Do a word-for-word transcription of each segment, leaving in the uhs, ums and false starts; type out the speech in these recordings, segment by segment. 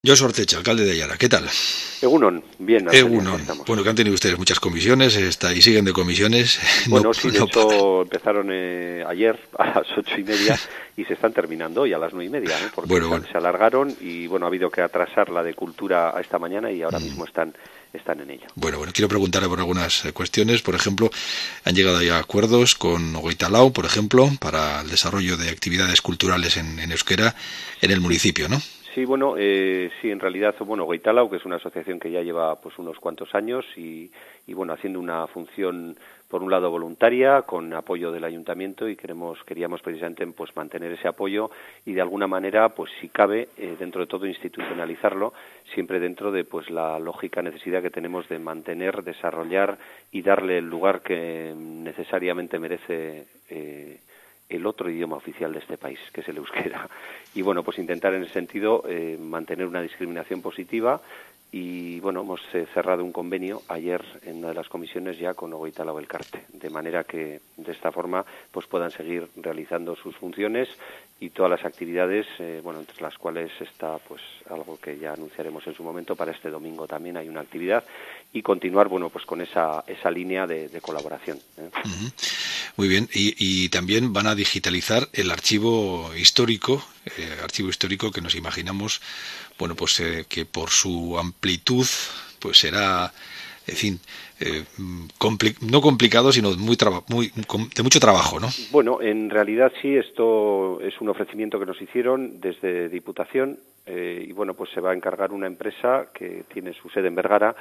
Josu Ortecha, alcalde de Ayala, ¿qué tal? Egunon, bien, Antonio, aquí Egunon. estamos. Bueno, que han tenido ustedes muchas comisiones está, y siguen de comisiones. No, Bueno, sí, de no paran. hecho empezaron eh, ayer a las ocho y media y se están terminando hoy a las nueve y media, ¿eh? Porque Bueno, se, bueno. se alargaron y bueno, ha habido que atrasar la de cultura a esta mañana y ahora Mm. mismo están, están en ella. Bueno, bueno, quiero preguntarle por algunas eh, cuestiones. Por ejemplo, han llegado ya a acuerdos con Goitalao, por ejemplo, para el desarrollo de actividades culturales en, en euskera en el Sí. municipio, ¿no? Sí, bueno, eh, sí, en realidad, bueno, Goitalao, que es una asociación que ya lleva pues unos cuantos años y, y bueno, haciendo una función por un lado voluntaria, con apoyo del ayuntamiento y queremos, queríamos precisamente pues mantener ese apoyo y de alguna manera, pues si cabe, eh, dentro de todo institucionalizarlo, siempre dentro de pues la lógica necesidad que tenemos de mantener, desarrollar y darle el lugar que necesariamente merece eh, el otro idioma oficial de este país, que es el euskera. Y bueno, pues intentar en ese sentido eh, mantener una discriminación positiva y bueno, hemos eh, cerrado un convenio ayer en una de las comisiones ya con Ogoitala Belcarte, de manera que de esta forma pues puedan seguir realizando sus funciones y todas las actividades, eh, bueno, entre las cuales está pues algo que ya anunciaremos en su momento, para este domingo también hay una actividad y continuar, bueno, pues con esa, esa línea de, de colaboración, ¿eh? Uh-huh. Muy bien, y, y también van a digitalizar el archivo histórico, eh, archivo histórico que nos imaginamos, bueno, pues eh, que por su amplitud, pues será, en fin, eh, compli- no complicado, sino muy, traba- muy de mucho trabajo, ¿no? Bueno, en realidad sí, esto es un ofrecimiento que nos hicieron desde Diputación eh, y bueno, pues se va a encargar una empresa que tiene su sede en Vergara,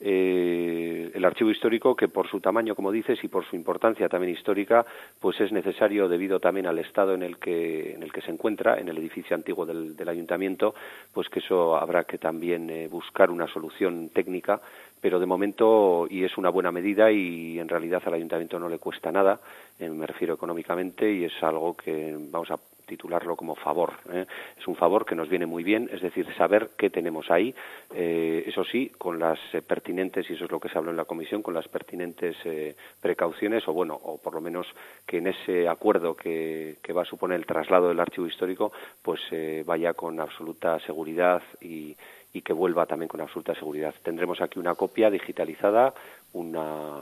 eh, el archivo histórico, que por su tamaño, como dices, y por su importancia también histórica, pues es necesario, debido también al estado en el que en el que se encuentra, en el edificio antiguo del, del ayuntamiento, pues que eso habrá que también eh, buscar una solución técnica, pero de momento, y es una buena medida y en realidad al ayuntamiento no le cuesta nada, eh, me refiero económicamente, y es algo que vamos a titularlo como favor, ¿eh? Es un favor que nos viene muy bien, es decir, saber qué tenemos ahí, eh, eso sí, con las eh, pertinentes, y eso es lo que se habló en la comisión, con las pertinentes eh, precauciones, o bueno, o por lo menos que en ese acuerdo que, que va a suponer el traslado del archivo histórico, pues eh, vaya con absoluta seguridad y y que vuelva también con absoluta seguridad. Tendremos aquí una copia digitalizada, una,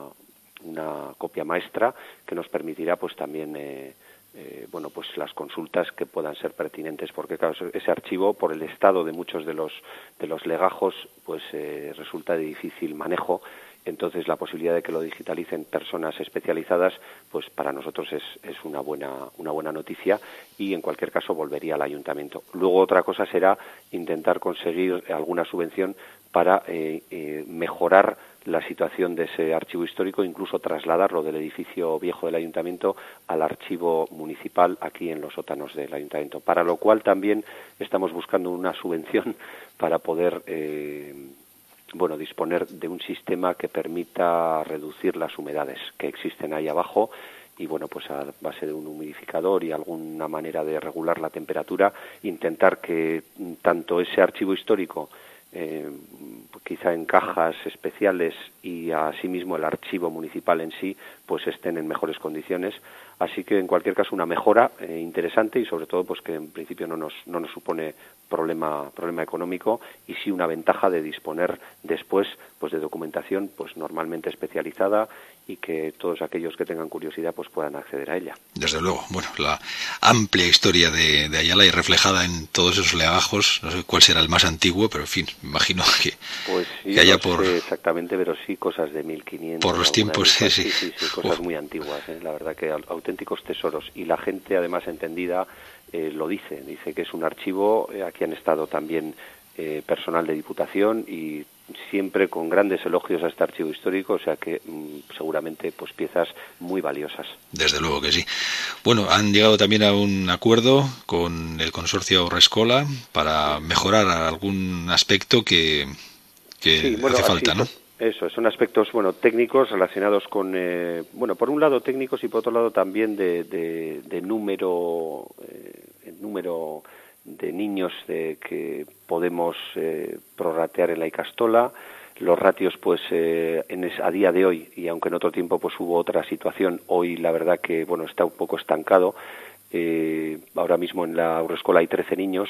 una copia maestra que nos permitirá pues también eh, eh, bueno pues las consultas que puedan ser pertinentes, porque claro, ese archivo, por el estado de muchos de los de los legajos, pues eh, resulta de difícil manejo. Entonces la posibilidad de que lo digitalicen personas especializadas, pues para nosotros es, es una buena una buena noticia y en cualquier caso volvería al ayuntamiento. Luego otra cosa será intentar conseguir alguna subvención para eh, eh, mejorar la situación de ese archivo histórico, incluso trasladarlo del edificio viejo del ayuntamiento al archivo municipal aquí en los sótanos del ayuntamiento, para lo cual también estamos buscando una subvención para poder eh, bueno, disponer de un sistema que permita reducir las humedades que existen ahí abajo y, bueno, pues a base de un humidificador y alguna manera de regular la temperatura, intentar que tanto ese archivo histórico, eh, quizá en cajas especiales, y asimismo el archivo municipal en sí, pues estén en mejores condiciones. Así que, en cualquier caso, una mejora eh, interesante y, sobre todo, pues que en principio no nos, no nos supone problema problema económico y sí una ventaja de disponer después pues de documentación pues normalmente especializada y que todos aquellos que tengan curiosidad pues puedan acceder a ella. Desde luego, bueno, la amplia historia de, de Ayala y reflejada en todos esos legajos, no sé cuál será el más antiguo, pero en fin, me imagino que, pues que yo haya no por sé exactamente, pero sí cosas de mil quinientos, por los alguna de tiempos, sí, estas, sí. sí, sí, sí, cosas muy antiguas, ¿eh? La verdad que auténticos tesoros, y la gente además entendida eh, lo dice, dice que es un archivo, eh, aquí han estado también eh, personal de Diputación y siempre con grandes elogios a este archivo histórico, o sea que mmm, seguramente pues piezas muy valiosas. Desde luego que sí. Bueno, han llegado también a un acuerdo con el consorcio Haurreskolak para mejorar algún aspecto que, que Sí, bueno, hace así falta, ¿no? son, eso, son aspectos, bueno, técnicos relacionados con, eh, bueno, por un lado técnicos y por otro lado también de, de, de número, eh, el número de niños de que podemos eh, prorratear en la Icastola. Los ratios, pues, eh, en es, a día de hoy, y aunque en otro tiempo pues hubo otra situación, hoy la verdad que, bueno, está un poco estancado. Eh, ahora mismo en la Haurreskolak hay trece niños,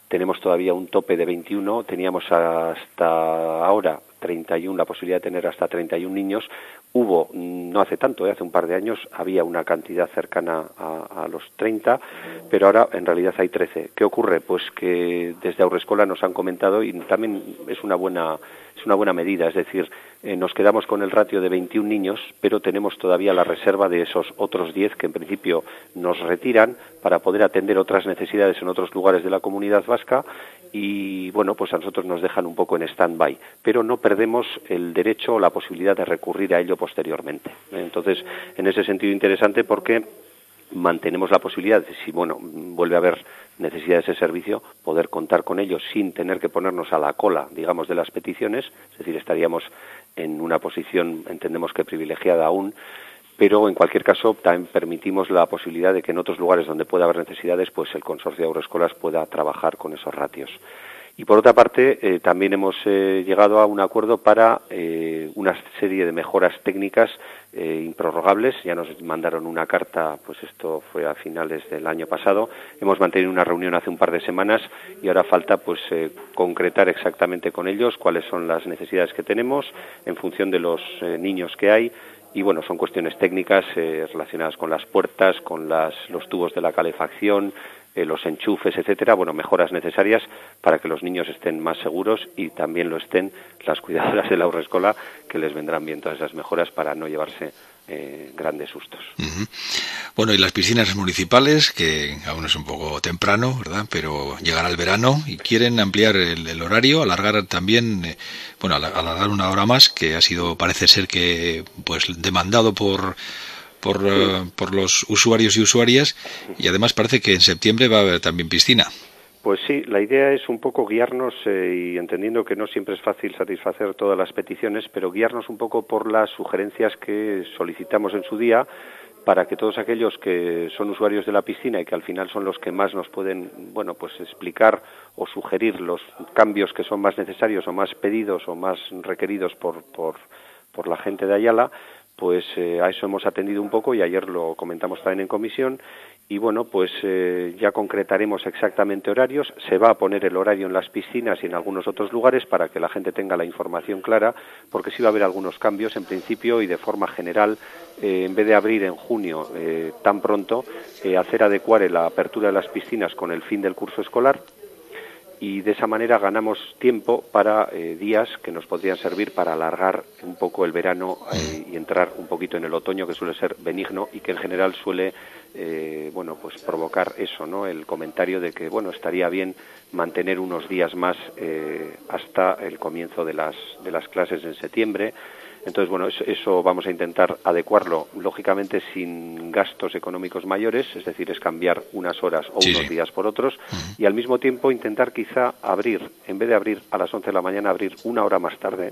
tenemos todavía un tope de veintiuno, teníamos hasta ahora treinta y uno, la posibilidad de tener hasta treinta y uno niños. Hubo, no hace tanto, ¿eh? hace un par de años, había una cantidad cercana a, a los treinta, pero ahora en realidad hay trece. ¿Qué ocurre? Pues que desde Haurreskolak nos han comentado, y también es una buena, es una buena medida, es decir, eh, nos quedamos con el ratio de veintiuno niños, pero tenemos todavía la reserva de esos otros diez que en principio nos retiran para poder atender otras necesidades en otros lugares de la comunidad vasca, y bueno, pues a nosotros nos dejan un poco en stand-by, pero no perdemos el derecho o la posibilidad de recurrir a ello posteriormente. Entonces, en ese sentido interesante, porque mantenemos la posibilidad de, si bueno vuelve a haber necesidad de ese servicio, poder contar con ellos sin tener que ponernos a la cola, digamos, de las peticiones, es decir, estaríamos en una posición, entendemos que privilegiada aún, pero en cualquier caso también permitimos la posibilidad de que en otros lugares donde pueda haber necesidades, pues el consorcio de Haurreskolak pueda trabajar con esos ratios. Y por otra parte, eh, también hemos eh, llegado a un acuerdo para eh, una serie de mejoras técnicas eh, improrrogables. Ya nos mandaron una carta, pues esto fue a finales del año pasado. Hemos mantenido una reunión hace un par de semanas y ahora falta pues eh, concretar exactamente con ellos cuáles son las necesidades que tenemos en función de los eh, niños que hay. Y bueno, son cuestiones técnicas eh, relacionadas con las puertas, con las, los tubos de la calefacción, eh, los enchufes, etcétera. Bueno, mejoras necesarias para que los niños estén más seguros y también lo estén las cuidadoras de la Haurreskolak, que les vendrán bien todas esas mejoras para no llevarse eh, grandes sustos. Uh-huh. Bueno, y las piscinas municipales, que aún es un poco temprano, ¿verdad? Pero llegará el verano y quieren ampliar el, el horario, alargar también, eh, bueno, alargar una hora más, que ha sido, parece ser que, pues, demandado por por, sí. uh, por los usuarios y usuarias, y además parece que en septiembre va a haber también piscina. Pues sí, la idea es un poco guiarnos, eh, y entendiendo que no siempre es fácil satisfacer todas las peticiones, pero guiarnos un poco por las sugerencias que solicitamos en su día, para que todos aquellos que son usuarios de la piscina y que al final son los que más nos pueden, bueno, pues explicar o sugerir los cambios que son más necesarios o más pedidos o más requeridos por, por, por la gente de Ayala, pues eh, a eso hemos atendido un poco y ayer lo comentamos también en comisión. Y bueno, pues eh, ya concretaremos exactamente horarios. Se va a poner el horario en las piscinas y en algunos otros lugares para que la gente tenga la información clara, porque sí va a haber algunos cambios en principio y de forma general. Eh, en vez de abrir en junio eh, tan pronto, eh, hacer adecuar la apertura de las piscinas con el fin del curso escolar, y de esa manera ganamos tiempo para eh, días que nos podrían servir para alargar un poco el verano eh, y entrar un poquito en el otoño, que suele ser benigno y que en general suele eh, bueno, pues provocar eso, ¿no? El comentario de que bueno, estaría bien mantener unos días más eh, hasta el comienzo de las de las clases en septiembre. Entonces, bueno, eso, eso vamos a intentar adecuarlo, lógicamente sin gastos económicos mayores, es decir, es cambiar unas horas o sí, unos sí. días por otros, uh-huh. y al mismo tiempo intentar quizá abrir, en vez de abrir a las once de la mañana, abrir una hora más tarde,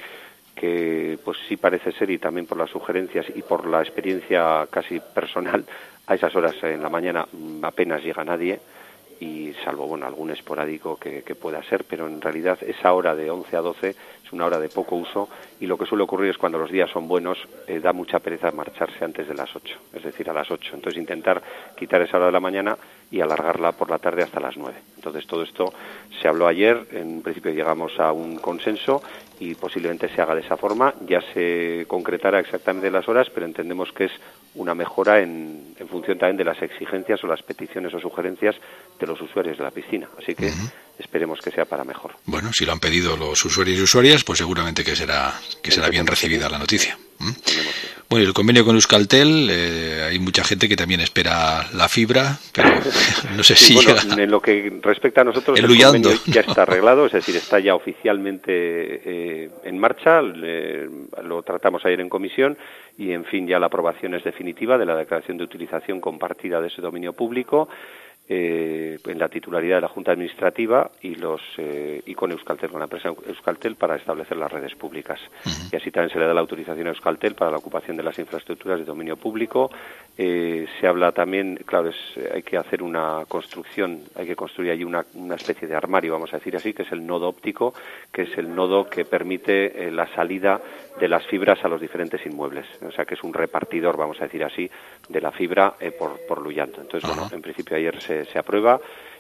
que pues sí parece ser, y también por las sugerencias y por la experiencia casi personal, a esas horas en la mañana apenas llega nadie, y salvo bueno algún esporádico que, que pueda ser, pero en realidad esa hora de once a doce es una hora de poco uso, y lo que suele ocurrir es cuando los días son buenos, eh, da mucha pereza marcharse antes de las ocho, es decir, a las ocho. Entonces intentar quitar esa hora de la mañana y alargarla por la tarde hasta las nueve. Entonces todo esto se habló ayer, en principio llegamos a un consenso y posiblemente se haga de esa forma. Ya se concretará exactamente las horas, pero entendemos que es una mejora en, en función también de las exigencias o las peticiones o sugerencias de los usuarios de la piscina. Así que uh-huh. esperemos que sea para mejor. Bueno, si lo han pedido los usuarios y usuarias, pues seguramente que será que será bien recibida la noticia. ¿Mm? Bueno, y el convenio con Euskaltel, eh, hay mucha gente que también espera la fibra, pero no sé si... Sí, bueno, llega... en lo que respecta a nosotros, el, el convenio ya está arreglado, es decir, está ya oficialmente eh, en marcha, le, lo tratamos ayer en comisión, y en fin, ya la aprobación es definitiva de la declaración de utilización compartida de ese dominio público, Eh, en la titularidad de la Junta Administrativa y los eh, y con Euskaltel, con la empresa Euskaltel, para establecer las redes públicas. Uh-huh. Y así también se le da la autorización a Euskaltel para la ocupación de las infraestructuras de dominio público. Eh, se habla también, claro, es, hay que hacer una construcción, hay que construir allí una, una especie de armario, vamos a decir así, que es el nodo óptico, que es el nodo que permite eh, la salida de las fibras a los diferentes inmuebles. O sea, que es un repartidor, vamos a decir así, de la fibra eh, por, por Luyando. Entonces, uh-huh. bueno, en principio ayer se se aprueba,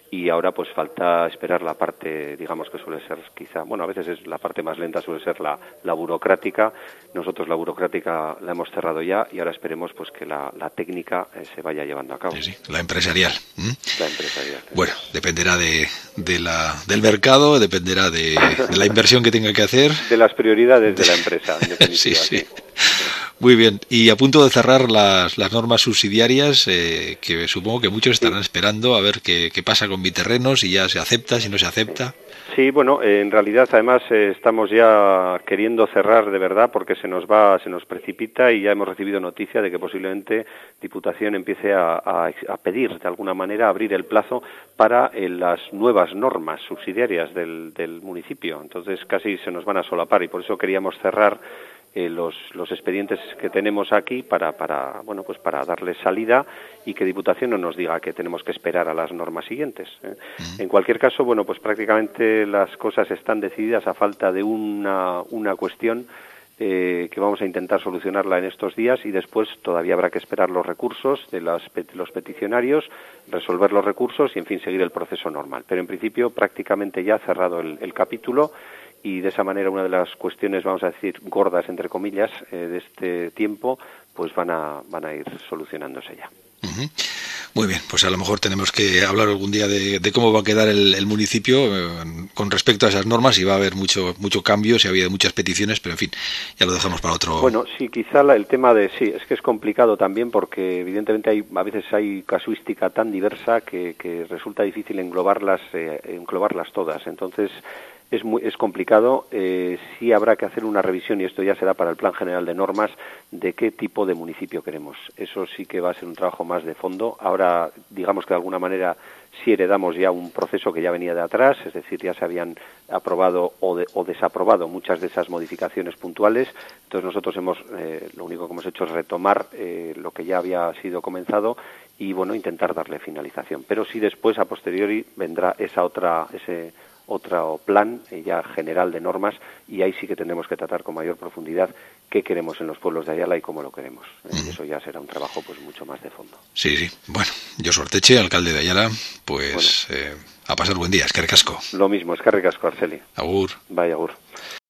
y ahora pues falta esperar la parte, digamos que suele ser quizá, bueno, a veces es la parte más lenta, suele ser la, la burocrática. Nosotros la burocrática la hemos cerrado ya y ahora esperemos pues que la, la técnica eh, se vaya llevando a cabo. Sí, sí, la empresarial. ¿Mm? La empresarial. Bueno, dependerá de, de la, del mercado, dependerá de, de la inversión que tenga que hacer. De las prioridades de la empresa, en definitiva. Sí, sí. Sí. Muy bien, y a punto de cerrar las, las normas subsidiarias, eh, que supongo que muchos estarán esperando a ver qué, qué pasa con Biterreno, si ya se acepta, si no se acepta. Sí, bueno, eh, en realidad además eh, estamos ya queriendo cerrar de verdad porque se nos va, se nos precipita y ya hemos recibido noticia de que posiblemente Diputación empiece a, a, a pedir de alguna manera abrir el plazo para eh, las nuevas normas subsidiarias del, del municipio. Entonces casi se nos van a solapar y por eso queríamos cerrar Eh, los, los expedientes que tenemos aquí para, para, bueno, pues para darles salida y que Diputación no nos diga que tenemos que esperar a las normas siguientes. ¿eh? Uh-huh. En cualquier caso, bueno, pues prácticamente las cosas están decididas a falta de una, una cuestión eh, que vamos a intentar solucionarla en estos días y después todavía habrá que esperar los recursos de los, los peticionarios, resolver los recursos y, en fin, seguir el proceso normal. Pero en principio prácticamente ya cerrado el, el capítulo. Y de esa manera una de las cuestiones, vamos a decir, gordas, entre comillas, eh, de este tiempo, pues van a, van a ir solucionándose ya. Uh-huh. Muy bien, pues a lo mejor tenemos que hablar algún día de, de cómo va a quedar el, el municipio eh, con respecto a esas normas y va a haber mucho mucho cambio, si ha habido muchas peticiones, pero en fin, ya lo dejamos para otro. Bueno, sí, quizá la, el tema de, sí, es que es complicado también porque evidentemente hay a veces hay casuística tan diversa que, que resulta difícil englobarlas, eh, englobarlas todas, entonces es muy es complicado, eh, sí habrá que hacer una revisión, y esto ya será para el Plan General de Normas, de qué tipo de municipio queremos. Eso sí que va a ser un trabajo más de fondo. Ahora, digamos que de alguna manera sí heredamos ya un proceso que ya venía de atrás, es decir, ya se habían aprobado o, de, o desaprobado muchas de esas modificaciones puntuales. Entonces nosotros hemos, eh, lo único que hemos hecho es retomar eh, lo que ya había sido comenzado y, bueno, intentar darle finalización. Pero sí después, a posteriori, vendrá esa otra, ese otro plan eh, ya general de normas y ahí sí que tendremos que tratar con mayor profundidad qué queremos en los pueblos de Ayala y cómo lo queremos. Eh, mm. Eso ya será un trabajo pues mucho más de fondo. Sí, sí. Bueno, Josu Arteche, alcalde de Ayala, pues bueno. eh, a pasar buen día. Eskerrik asko. Lo mismo, eskerrik asko, Arceli. Agur. Bye, agur.